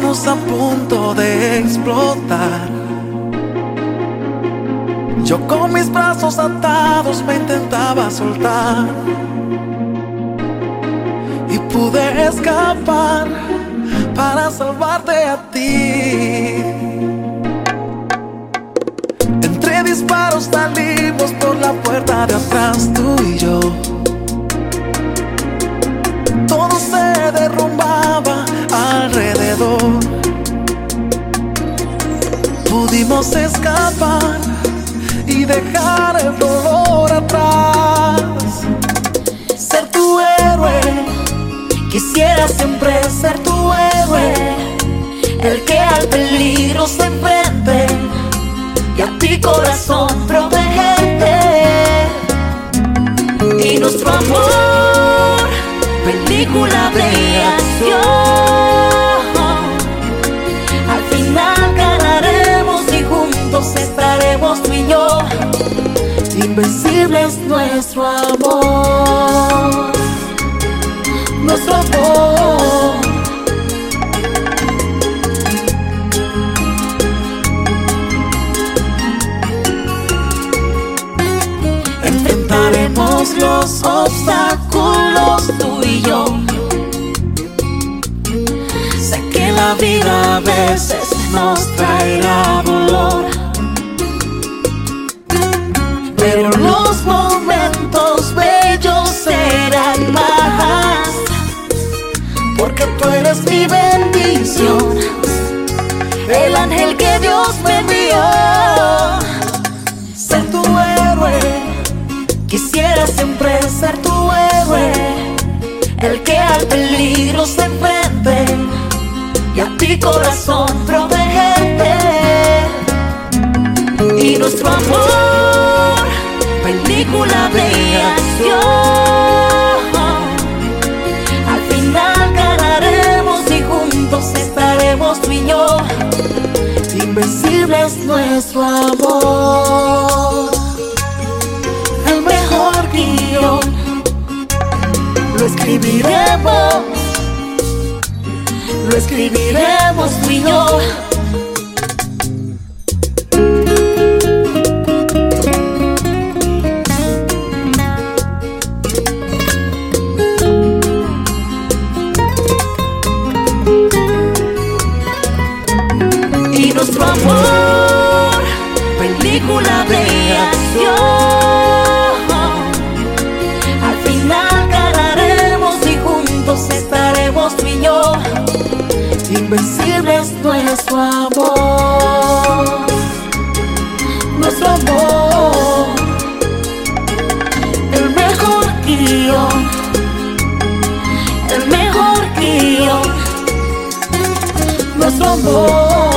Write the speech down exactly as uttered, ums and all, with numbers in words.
estábamos a punto de explotar. Yo con mis brazos atados me intentaba soltar y pude escapar para salvarte a ti. Entre disparos salimos por la puerta de atrás, tú y yo. Todo se derrumbaba alrededor. Pudimos escapar y dejar el dolor atrás. Ser tu héroe, quisiera siempre ser tu héroe, el que al peligro se enfrente y a ti corazón protegerte. Y nuestro amor, película de acción, al final ganaremos y juntos estaremos tú y yo. Invencible es nuestro amor, nuestro amor. Enfrentaremos los obstáculos tú y yo. Sé que la vida a veces nos traerá dolor, pero los momentos bellos serán más, porque tú eres mi bendición, el ángel que Dios me envió. Ser tu héroe, quisiera siempre ser tu héroe, el que al peligro se enfrente y a ti corazón protegerte. Y nuestro amor, película de acción, al final ganaremos y juntos estaremos tú y yo. Invencible es nuestro amor, el mejor guión lo escribiremos, lo escribiremos tú y yo. Y nuestro amor, película de acción, al final ganaremos y juntos estaremos tú y yo. Invencible es nuestro amor, nuestro amor, el mejor guión, el mejor guión, nuestro amor.